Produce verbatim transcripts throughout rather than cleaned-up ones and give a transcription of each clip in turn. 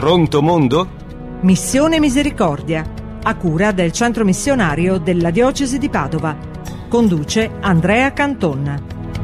Pronto mondo? Missione Misericordia, a cura del Centro Missionario della Diocesi di Padova. Conduce Andrea Canton.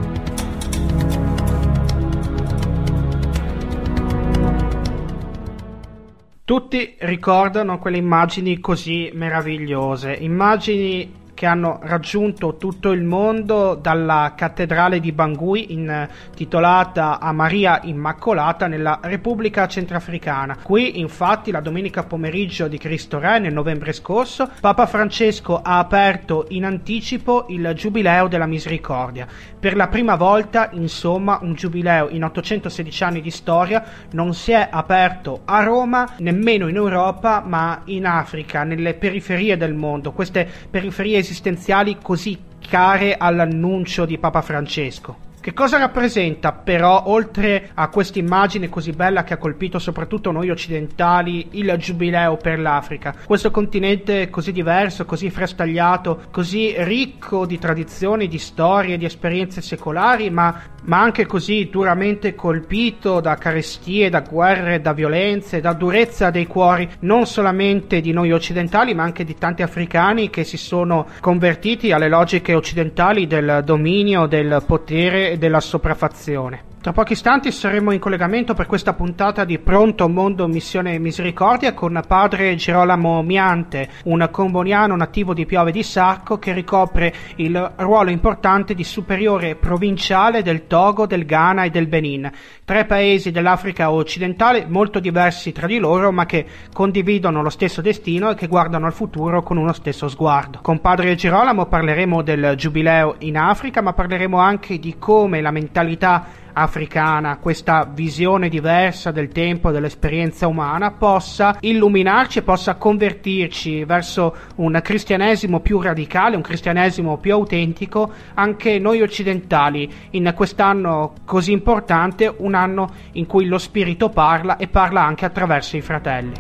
Tutti ricordano quelle immagini così meravigliose, immagini che hanno raggiunto tutto il mondo dalla cattedrale di Bangui, intitolata a Maria Immacolata, nella Repubblica Centrafricana. Qui, infatti, la domenica pomeriggio di Cristo Re, nel novembre scorso, Papa Francesco ha aperto in anticipo il Giubileo della Misericordia. Per la prima volta, insomma, un giubileo in ottocentosedici anni di storia non si è aperto a Roma, nemmeno in Europa, ma in Africa, nelle periferie del mondo, queste periferie esistenziali così care all'annuncio di Papa Francesco. Che cosa rappresenta però, oltre a questa immagine così bella che ha colpito soprattutto noi occidentali, il Giubileo per l'Africa? Questo continente così diverso, così frastagliato, così ricco di tradizioni, di storie, di esperienze secolari, ma, ma anche così duramente colpito da carestie, da guerre, da violenze, da durezza dei cuori, non solamente di noi occidentali, ma anche di tanti africani che si sono convertiti alle logiche occidentali del dominio, del potere e della sopraffazione. Tra pochi istanti saremo in collegamento per questa puntata di Pronto Mondo Missione Misericordia con padre Girolamo Miante, un comboniano nativo di Piove di Sacco che ricopre il ruolo importante di superiore provinciale del Togo, del Ghana e del Benin, tre paesi dell'Africa occidentale molto diversi tra di loro ma che condividono lo stesso destino e che guardano al futuro con uno stesso sguardo. Con padre Girolamo parleremo del Giubileo in Africa, ma parleremo anche di come la mentalità africana, questa visione diversa del tempo, dell'esperienza umana, possa illuminarci e possa convertirci verso un cristianesimo più radicale, un cristianesimo più autentico, anche noi occidentali, in quest'anno così importante, un anno in cui lo Spirito parla e parla anche attraverso i fratelli.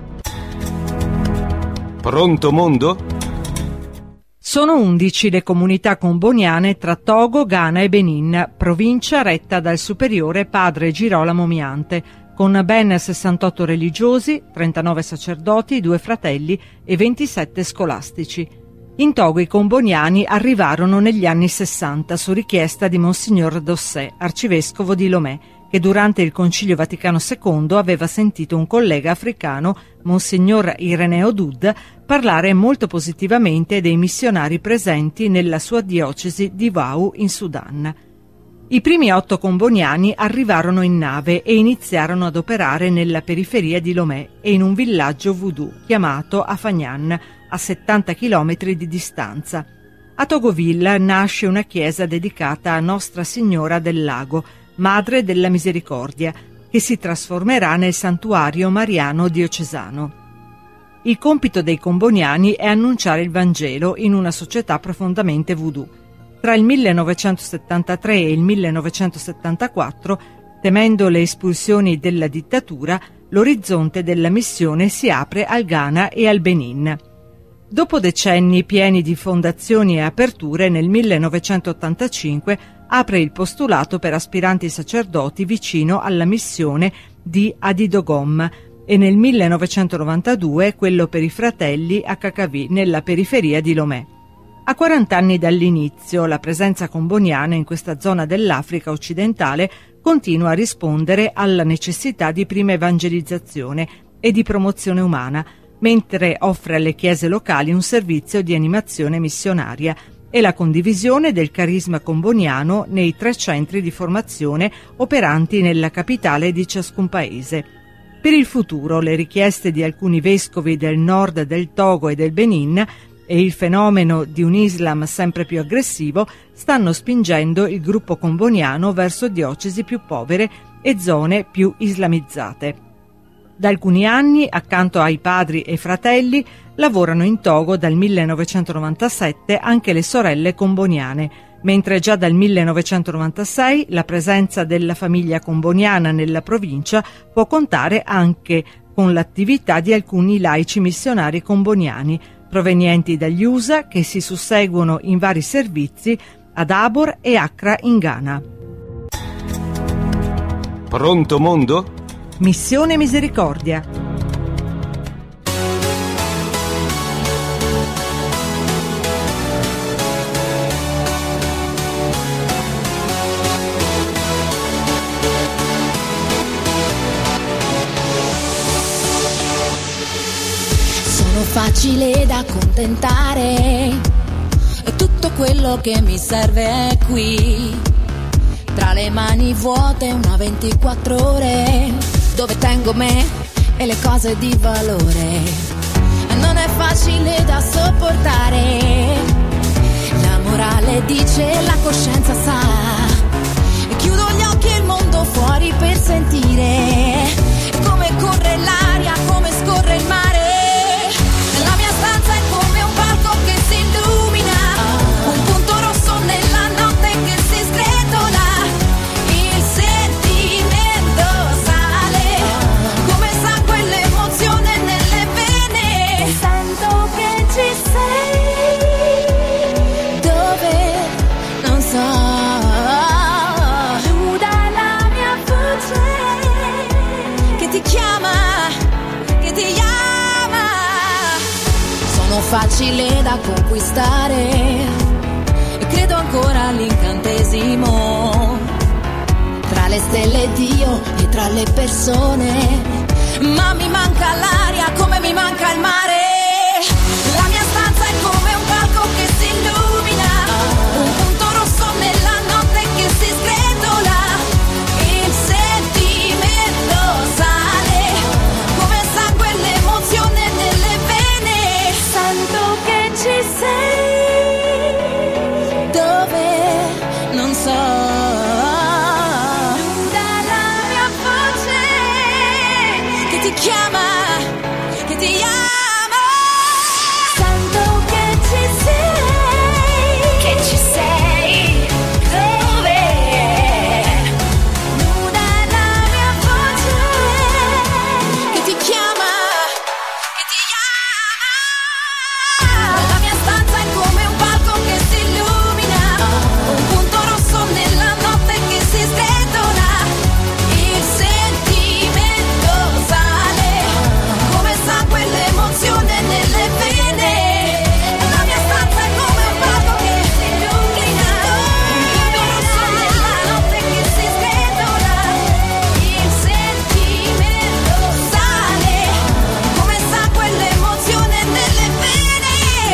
Pronto mondo? Sono undici le comunità comboniane tra Togo, Ghana e Benin, provincia retta dal superiore padre Girolamo Miante, con ben sessantotto religiosi, trentanove sacerdoti, due fratelli e ventisette scolastici. In Togo i comboniani arrivarono negli anni sessanta su richiesta di Monsignor Dossé, arcivescovo di Lomé, che durante il Concilio Vaticano secondo aveva sentito un collega africano, Monsignor Ireneo Dud, parlare molto positivamente dei missionari presenti nella sua diocesi di Wau in Sudan. I primi otto comboniani arrivarono in nave e iniziarono ad operare nella periferia di Lomé e in un villaggio voodoo chiamato Afagnan, a settanta chilometri di distanza. A Togoville nasce una chiesa dedicata a Nostra Signora del Lago, Madre della Misericordia, che si trasformerà nel santuario mariano diocesano. Il compito dei comboniani è annunciare il Vangelo in una società profondamente voodoo. Tra il millenovecentosettantatré e il millenovecentosettantaquattro, temendo le espulsioni della dittatura, l'orizzonte della missione si apre al Ghana e al Benin. Dopo decenni pieni di fondazioni e aperture, nel millenovecentottantacinque apre il postulato per aspiranti sacerdoti vicino alla missione di Adidogom e nel millenovecentonovantadue quello per i fratelli a Kakavi, nella periferia di Lomé. A quaranta anni dall'inizio, la presenza comboniana in questa zona dell'Africa occidentale continua a rispondere alla necessità di prima evangelizzazione e di promozione umana, mentre offre alle chiese locali un servizio di animazione missionaria e la condivisione del carisma comboniano nei tre centri di formazione operanti nella capitale di ciascun paese. Per il futuro, le richieste di alcuni vescovi del nord del Togo e del Benin e il fenomeno di un Islam sempre più aggressivo stanno spingendo il gruppo comboniano verso diocesi più povere e zone più islamizzate. Da alcuni anni, accanto ai padri e fratelli, lavorano in Togo dal millenovecentonovantasette anche le sorelle comboniane, mentre già dal millenovecentonovantasei la presenza della famiglia comboniana nella provincia può contare anche con l'attività di alcuni laici missionari comboniani, provenienti dagli U S A che si susseguono in vari servizi ad Abor e Accra in Ghana. Pronto mondo? Missione Misericordia. facile da accontentare, e tutto quello che mi serve è qui, tra le mani vuote una ventiquattro ore, dove tengo me e le cose di valore. E non è facile da sopportare, la morale dice, la coscienza sa, e chiudo gli occhi e il mondo fuori per sentire come corre l'aria, come scorre il mare. La mia stanza è come un palco che si illumina, un punto rosso nella notte che si sgretola. Il sentimento sale, come sangue l'emozione nelle vene. Sento che ci sei, dove non so. Facile da conquistare, e credo ancora all'incantesimo, tra le stelle Dio e tra le persone, ma mi manca l'aria come mi manca il mare. La mia stanza è come un palco che si illumina, un punto rosso nella notte che si sgretola. Il sentimento sale, come sangue l'emozione nelle vene. Sento che ci sei, dove non so. Dalla mia voce che ti chiama, che ti ama. Sento che ci sei, che ci sei, dove. Nuda la mia voce che ti chiama, che ti ama. La mia stanza è come un palco che si illumina, un punto rosso nella notte che si sgretola. Il sentimento sale, come sangue l'emozione nelle vene. La mia stanza è come un palco che si illumina, un punto rosso nella notte che si sgretola. Il sentimento sale, come sangue l'emozione nelle vene.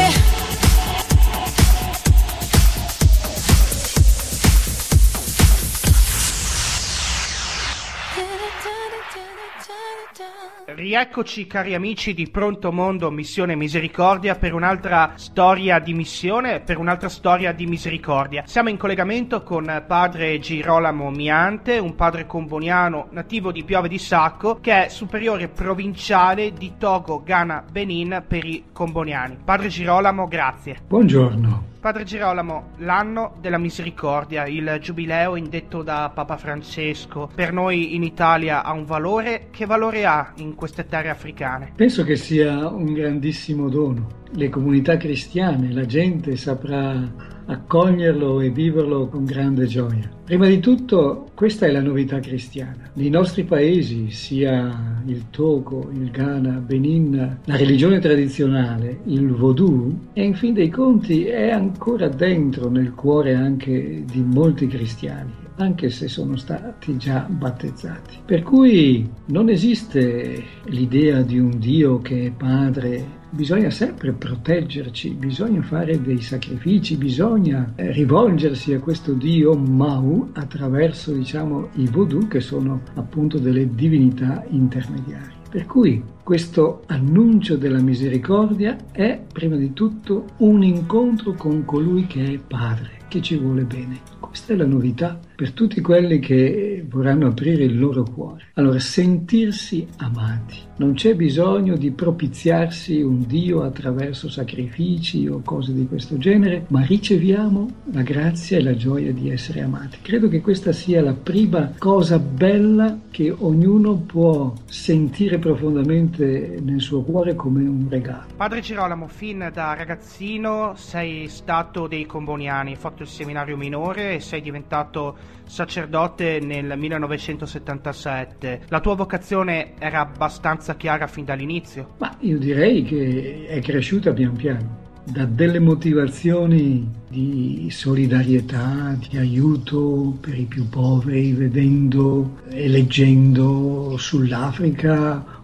Rieccoci cari amici di Pronto Mondo Missione Misericordia per un'altra storia di missione, per un'altra storia di misericordia. Siamo in collegamento con padre Girolamo Miante, un padre comboniano nativo di Piove di Sacco, che è superiore provinciale di Togo, Ghana, Benin per i comboniani. Padre Girolamo, grazie. Buongiorno. Padre Girolamo, l'anno della misericordia, il giubileo indetto da Papa Francesco, per noi in Italia ha un valore. Che valore ha in queste terre africane? Penso che sia un grandissimo dono. Le comunità cristiane, la gente saprà accoglierlo e viverlo con grande gioia. Prima di tutto, questa è la novità cristiana. Nei nostri paesi, sia il Togo, il Ghana, Benin, la religione tradizionale, il Vodù, e in fin dei conti è ancora dentro nel cuore anche di molti cristiani, anche se sono stati già battezzati. Per cui non esiste l'idea di un Dio che è padre. Bisogna sempre proteggerci, bisogna fare dei sacrifici, bisogna rivolgersi a questo Dio Mau attraverso, diciamo, i Vodù, che sono appunto delle divinità intermediarie. Per cui questo annuncio della misericordia è prima di tutto un incontro con colui che è padre, che ci vuole bene. Questa è la novità per tutti quelli che vorranno aprire il loro cuore. Allora, sentirsi amati. Non c'è bisogno di propiziarsi un Dio attraverso sacrifici o cose di questo genere, ma riceviamo la grazia e la gioia di essere amati. Credo che questa sia la prima cosa bella che ognuno può sentire profondamente nel suo cuore come un regalo. Padre Girolamo, fin da ragazzino sei stato dei comboniani, hai fatto il seminario minore e sei diventato sacerdote nel millenovecentosettantasette. La tua vocazione era abbastanza chiara fin dall'inizio? Ma io direi che è cresciuta pian piano, da delle motivazioni di solidarietà, di aiuto per i più poveri, vedendo e leggendo sull'Africa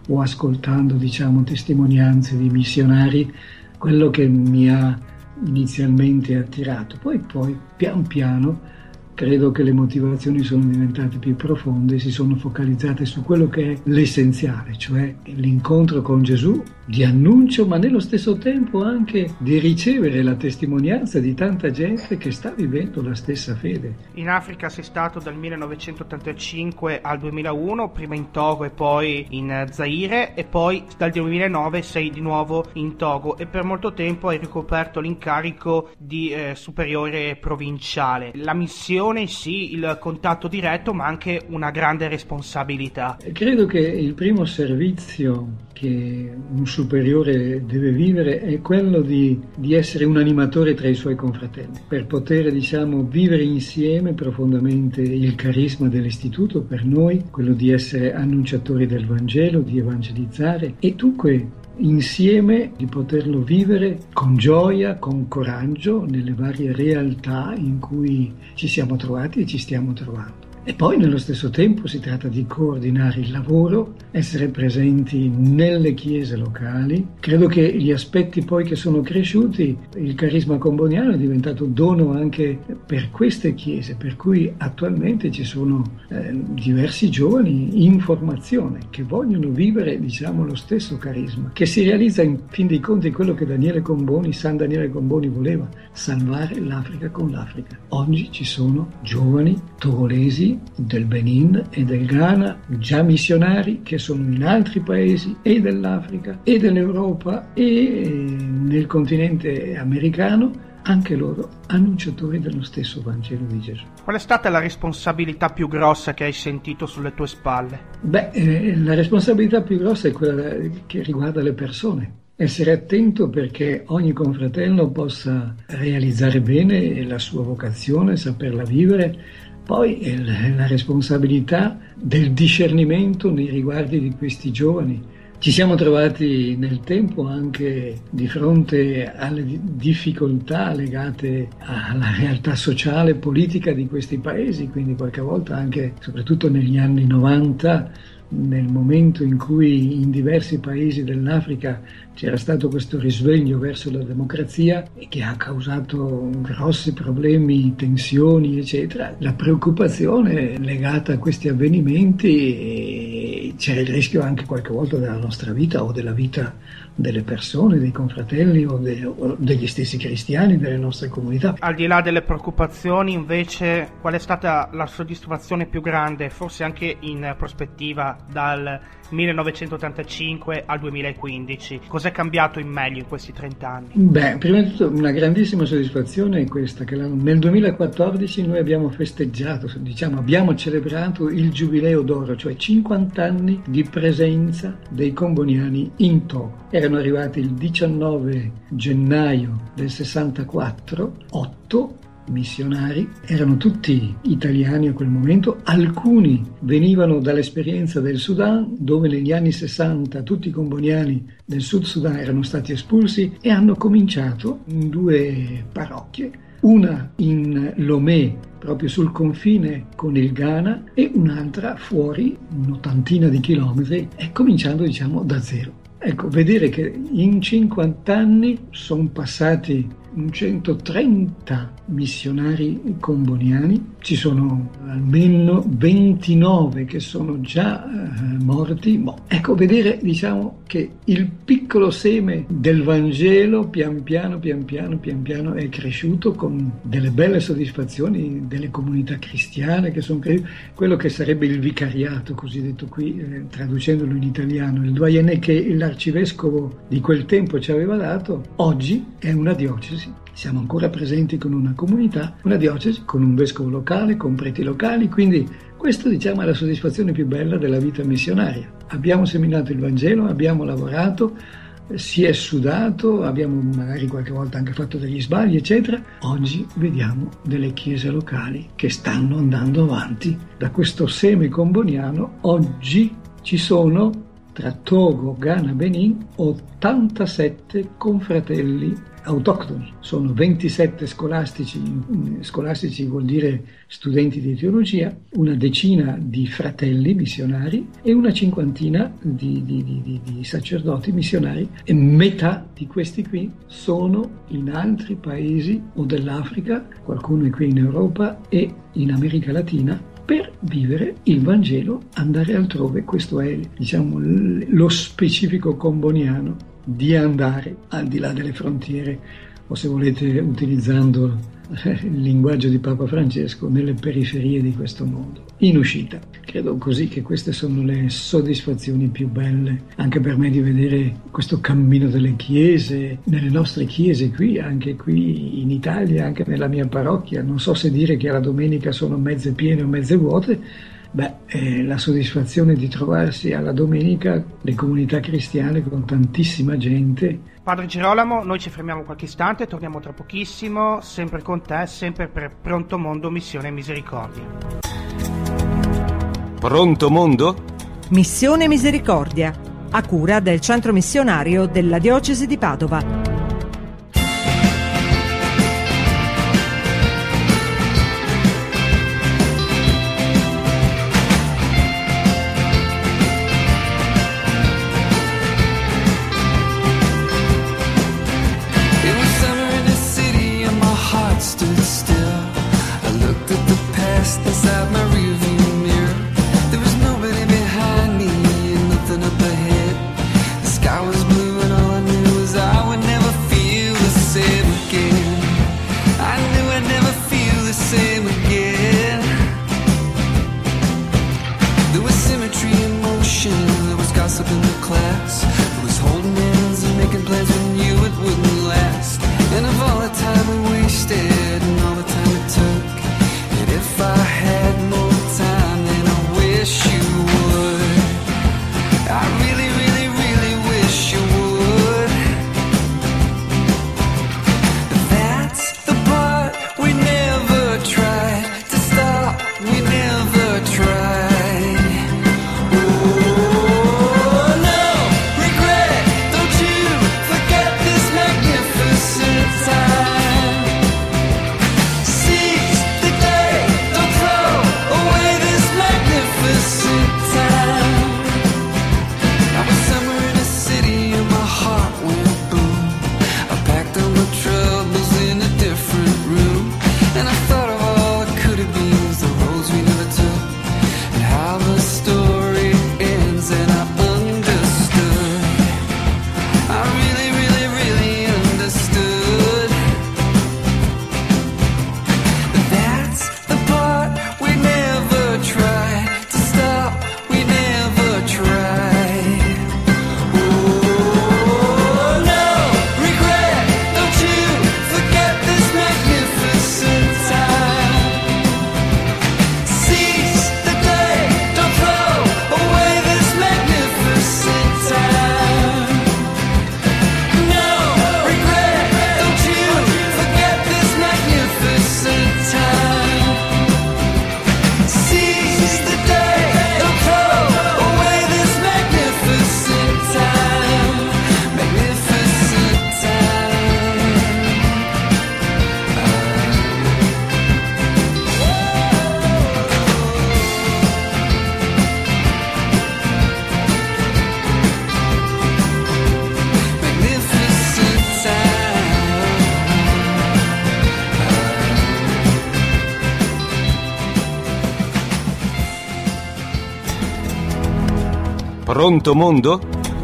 o ascoltando, diciamo, testimonianze di missionari, quello che mi ha inizialmente attirato. Poi, poi pian piano credo che le motivazioni sono diventate più profonde, si sono focalizzate su quello che è l'essenziale, cioè l'incontro con Gesù, di annuncio, ma nello stesso tempo anche di ricevere la testimonianza di tanta gente che sta vivendo la stessa fede. In Africa sei stato dal millenovecentottantacinque al duemilauno, prima in Togo e poi in Zaire, e poi dal duemilanove sei di nuovo in Togo e per molto tempo hai ricoperto l'incarico di eh, superiore provinciale. La missione, sì, il contatto diretto, ma anche una grande responsabilità. Credo che il primo servizio che un superiore deve vivere è quello di, di essere un animatore tra i suoi confratelli, per poter, diciamo, vivere insieme profondamente il carisma dell'istituto, per noi quello di essere annunciatori del Vangelo, di evangelizzare, e dunque insieme di poterlo vivere con gioia, con coraggio nelle varie realtà in cui ci siamo trovati e ci stiamo trovando. E poi nello stesso tempo si tratta di coordinare il lavoro, essere presenti nelle chiese locali. Credo che gli aspetti poi che sono cresciuti, il carisma comboniano è diventato dono anche per queste chiese, per cui attualmente ci sono eh, diversi giovani in formazione che vogliono vivere, diciamo, lo stesso carisma, che si realizza in fin dei conti quello che Daniele Comboni, San Daniele Comboni voleva, salvare l'Africa con l'Africa. Oggi ci sono giovani togolesi del Benin e del Ghana, già missionari che sono in altri paesi e dell'Africa e dell'Europa e nel continente americano, anche loro annunciatori dello stesso Vangelo di Gesù. Qual è stata la responsabilità più grossa che hai sentito sulle tue spalle? Beh, eh, la responsabilità più grossa è quella che riguarda le persone. Essere attento perché ogni confratello possa realizzare bene la sua vocazione, saperla vivere. Poi la responsabilità del discernimento nei riguardi di questi giovani. Ci siamo trovati nel tempo anche di fronte alle difficoltà legate alla realtà sociale e politica di questi paesi, quindi qualche volta anche, soprattutto negli anni novanta, nel momento in cui in diversi paesi dell'Africa c'era stato questo risveglio verso la democrazia e che ha causato grossi problemi, tensioni, eccetera, la preoccupazione legata a questi avvenimenti, e c'era il rischio anche qualche volta della nostra vita o della vita delle persone, dei confratelli o, de, o degli stessi cristiani delle nostre comunità. Al di là delle preoccupazioni, invece, qual è stata la soddisfazione più grande, forse anche in prospettiva, dal millenovecentottantacinque al duemilaquindici? Cos'è cambiato in meglio in questi trent'anni? Beh, prima di tutto una grandissima soddisfazione è questa, che nel duemilaquattordici noi abbiamo festeggiato, diciamo abbiamo celebrato il Giubileo d'Oro, cioè cinquanta anni di presenza dei comboniani in Togo. Erano arrivati il diciannove gennaio del sessantaquattro, otto missionari, erano tutti italiani a quel momento, alcuni venivano dall'esperienza del Sudan, dove negli anni sessanta tutti i comboniani del Sud Sudan erano stati espulsi, e hanno cominciato in due parrocchie, una in Lomé, proprio sul confine con il Ghana, e un'altra fuori, un'ottantina di chilometri, e cominciando, diciamo, da zero. Ecco, vedere che in cinquanta anni sono passati centotrenta missionari comboniani, ci sono almeno ventinove che sono già eh, morti. Boh. Ecco, vedere, diciamo, che il piccolo seme del Vangelo pian piano, pian piano, pian piano è cresciuto con delle belle soddisfazioni delle comunità cristiane che sono cresciute, quello che sarebbe il vicariato, cosiddetto qui, eh, traducendolo in italiano, il doyenné che l'arcivescovo di quel tempo ci aveva dato, oggi è una diocesi. Siamo ancora presenti con una comunità, una diocesi, con un vescovo locale, con preti locali, quindi questo, diciamo, è la soddisfazione più bella della vita missionaria. Abbiamo seminato il Vangelo, abbiamo lavorato, si è sudato, abbiamo magari qualche volta anche fatto degli sbagli, eccetera. Oggi vediamo delle chiese locali che stanno andando avanti. Da questo seme comboniano oggi ci sono tra Togo, Ghana e Benin, ottantasette confratelli autoctoni. Sono ventisette scolastici, scolastici vuol dire studenti di teologia, una decina di fratelli missionari e una cinquantina di, di, di, di sacerdoti missionari, e metà di questi qui sono in altri paesi o dell'Africa, qualcuno è qui in Europa e in America Latina, per vivere il Vangelo, andare altrove. Questo è, diciamo, lo specifico comboniano, di andare al di là delle frontiere, o se volete, utilizzando il linguaggio di Papa Francesco, nelle periferie di questo mondo, in uscita. Credo così che queste sono le soddisfazioni più belle anche per me, di vedere questo cammino delle chiese, nelle nostre chiese qui, anche qui in Italia, anche nella mia parrocchia. Non so se dire che alla domenica sono mezze piene o mezze vuote. Beh, eh, la soddisfazione di trovarsi alla domenica le comunità cristiane con tantissima gente. Padre Girolamo, noi ci fermiamo qualche istante, torniamo tra pochissimo, sempre con te, sempre per Pronto Mondo, Missione Misericordia. Pronto Mondo? Missione Misericordia, a cura del Centro Missionario della Diocesi di Padova. Pronto Mondo?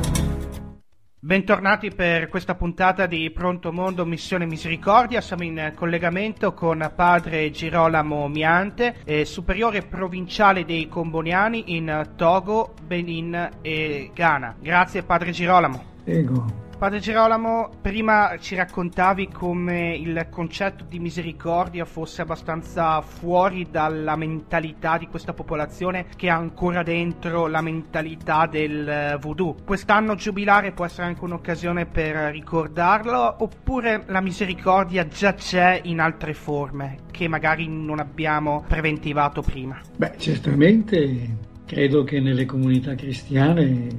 Bentornati per questa puntata di Pronto Mondo, Missione Misericordia. Siamo in collegamento con Padre Girolamo Miante, eh, superiore provinciale dei Comboniani in Togo, Benin e Ghana. Grazie Padre Girolamo. Prego. Padre Girolamo, prima ci raccontavi come il concetto di misericordia fosse abbastanza fuori dalla mentalità di questa popolazione, che ha ancora dentro la mentalità del voodoo. Quest'anno giubilare può essere anche un'occasione per ricordarlo, oppure la misericordia già c'è in altre forme che magari non abbiamo preventivato prima? Beh, certamente credo che nelle comunità cristiane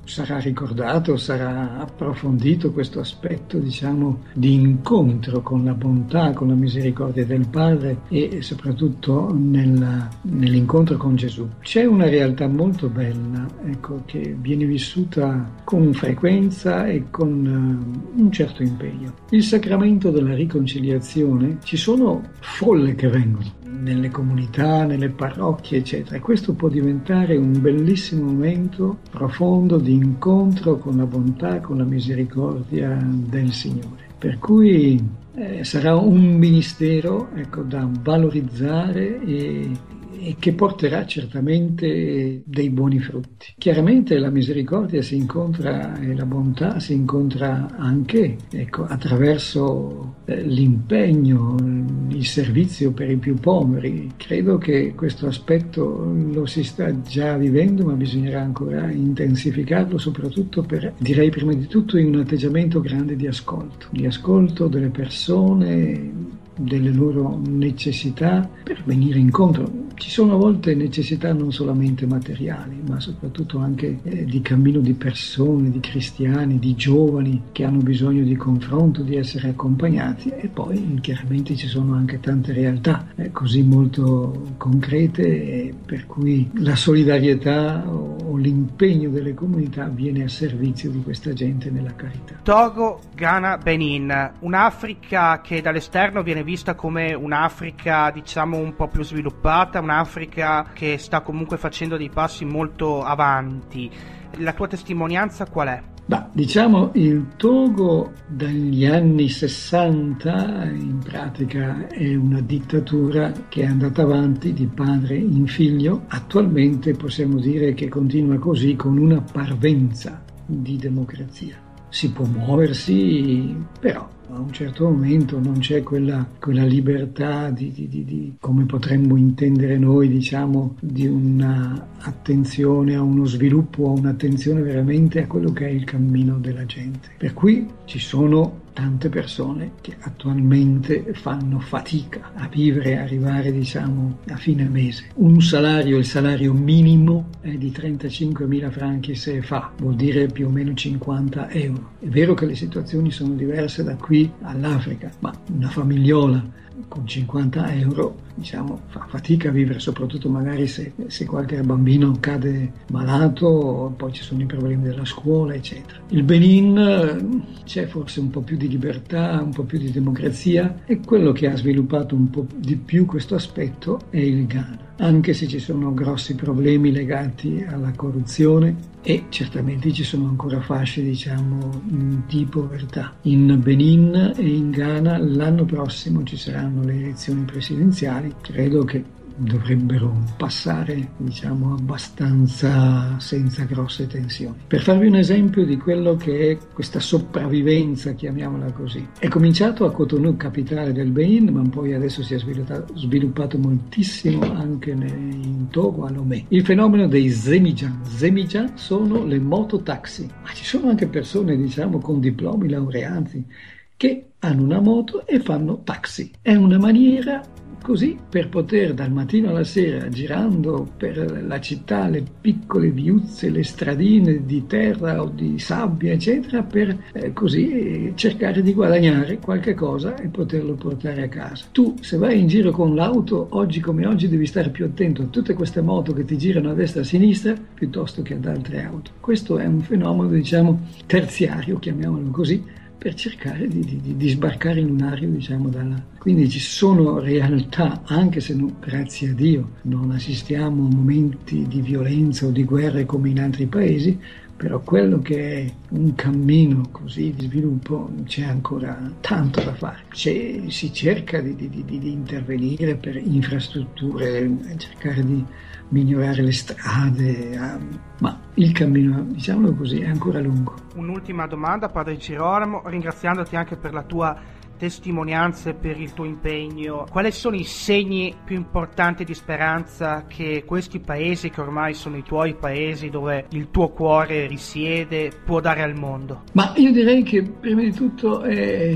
sarà ricordato, sarà approfondito questo aspetto, diciamo, di incontro con la bontà, con la misericordia del Padre e soprattutto nella, nell'incontro con Gesù. C'è una realtà molto bella, ecco, che viene vissuta con frequenza e con uh, un certo impegno. Il sacramento della riconciliazione, ci sono folle che vengono nelle comunità, nelle parrocchie, eccetera, e questo può diventare un bellissimo momento profondo di incontro con la bontà, con la misericordia del Signore. Per cui eh, sarà un ministero, ecco, da valorizzare e e che porterà certamente dei buoni frutti. Chiaramente la misericordia si incontra e la bontà si incontra anche, ecco, attraverso eh, l'impegno, il servizio per i più poveri. Credo che questo aspetto lo si sta già vivendo, ma bisognerà ancora intensificarlo, soprattutto per, direi prima di tutto, in un atteggiamento grande di ascolto, di ascolto delle persone, delle loro necessità, per venire incontro. Ci sono a volte necessità non solamente materiali, ma soprattutto anche eh, di cammino di persone, di cristiani, di giovani che hanno bisogno di confronto, di essere accompagnati, e poi chiaramente ci sono anche tante realtà eh, così molto concrete, eh, per cui la solidarietà o, o l'impegno delle comunità viene a servizio di questa gente nella carità. Togo, Ghana, Benin, un'Africa che dall'esterno viene vista come un'Africa, diciamo, un po' più sviluppata, un'Africa che sta comunque facendo dei passi molto avanti. La tua testimonianza qual è? Bah, diciamo, il Togo dagli anni sessanta in pratica è una dittatura che è andata avanti di padre in figlio. Attualmente possiamo dire che continua così, con una parvenza di democrazia. Si può muoversi, però a un certo momento non c'è quella, quella libertà di, di, di, di, come potremmo intendere noi, diciamo, di una attenzione a uno sviluppo, a un'attenzione veramente a quello che è il cammino della gente. Per cui ci sono tante persone che attualmente fanno fatica a vivere, a arrivare, diciamo, a fine mese. Un salario, il salario minimo è di trentacinquemila franchi C F A, vuol dire più o meno cinquanta euro. È vero che le situazioni sono diverse da qui all'Africa, ma una famigliola con cinquanta euro, diciamo, fa fatica a vivere, soprattutto magari se, se qualche bambino cade malato, poi ci sono i problemi della scuola, eccetera. Il Benin, c'è forse un po' più di libertà, un po' più di democrazia, e quello che ha sviluppato un po' di più questo aspetto è il Ghana, anche se ci sono grossi problemi legati alla corruzione e certamente ci sono ancora fasce, diciamo, di povertà. In Benin e in Ghana l'anno prossimo ci saranno le elezioni presidenziali, credo che dovrebbero passare, diciamo, abbastanza senza grosse tensioni. Per farvi un esempio di quello che è questa sopravvivenza, chiamiamola così, è cominciato a Cotonou, capitale del Benin, ma poi adesso si è sviluppato, sviluppato moltissimo anche in Togo, a Lomé. Il fenomeno dei Zemijan. Zemijan sono le mototaxi, ma ci sono anche persone, diciamo, con diplomi laureati che hanno una moto e fanno taxi. È una maniera così per poter dal mattino alla sera, girando per la città, le piccole viuzze, le stradine di terra o di sabbia, eccetera, per eh, così cercare di guadagnare qualche cosa e poterlo portare a casa. Tu, se vai in giro con l'auto, oggi come oggi devi stare più attento a tutte queste moto che ti girano a destra e a sinistra piuttosto che ad altre auto. Questo è un fenomeno, diciamo, terziario, chiamiamolo così, per cercare di, di, di sbarcare il lunario, diciamo, dalla... Quindi ci sono realtà, anche se non, grazie a Dio non assistiamo a momenti di violenza o di guerre come in altri paesi, però quello che è un cammino così di sviluppo c'è ancora tanto da fare. C'è, si cerca di, di, di, di intervenire per infrastrutture, cercare di migliorare le strade, ma il cammino, diciamolo così, è ancora lungo. Un'ultima domanda, Padre Girolamo, ringraziandoti anche per la tua testimonianza e per il tuo impegno. Quali sono i segni più importanti di speranza che questi paesi, che ormai sono i tuoi paesi dove il tuo cuore risiede, può dare al mondo? Ma io direi che prima di tutto è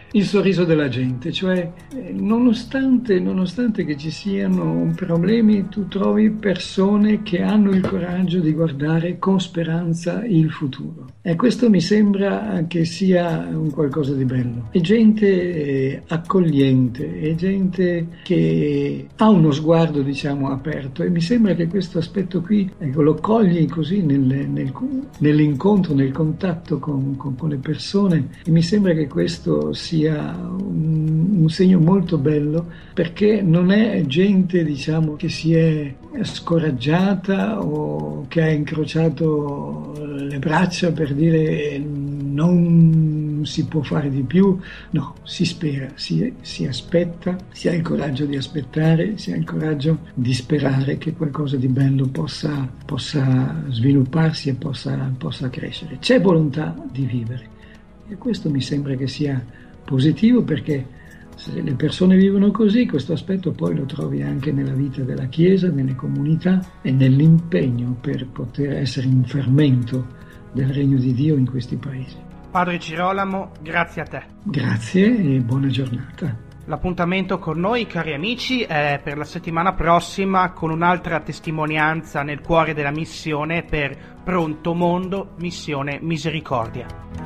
il sorriso della gente, cioè nonostante, nonostante che ci siano problemi, tu trovi persone che hanno il coraggio di guardare con speranza il futuro, e questo mi sembra che sia un qualcosa di bello. È gente accogliente, è gente che ha uno sguardo, diciamo, aperto, e mi sembra che questo aspetto qui, ecco, lo cogli così nel, nel, nell'incontro, nel contatto con, con, con le persone, e mi sembra che questo sia un, un segno molto bello, perché non è gente, diciamo, che si è scoraggiata o che ha incrociato le braccia per dire non si può fare di più. No, si spera, si, si aspetta, si ha il coraggio di aspettare, si ha il coraggio di sperare che qualcosa di bello possa, possa svilupparsi e possa, possa crescere. C'è volontà di vivere, e questo mi sembra che sia positivo, perché se le persone vivono così, questo aspetto poi lo trovi anche nella vita della Chiesa, nelle comunità e nell'impegno per poter essere un fermento del regno di Dio in questi paesi. Padre Girolamo, grazie a te. Grazie e buona giornata. L'appuntamento con noi, cari amici, è per la settimana prossima con un'altra testimonianza nel cuore della missione per Pronto Mondo, Missione Misericordia.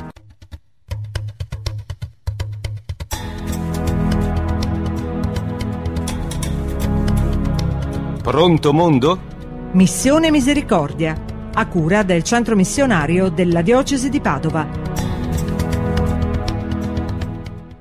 Pronto Mondo? Missione Misericordia, a cura del Centro Missionario della Diocesi di Padova.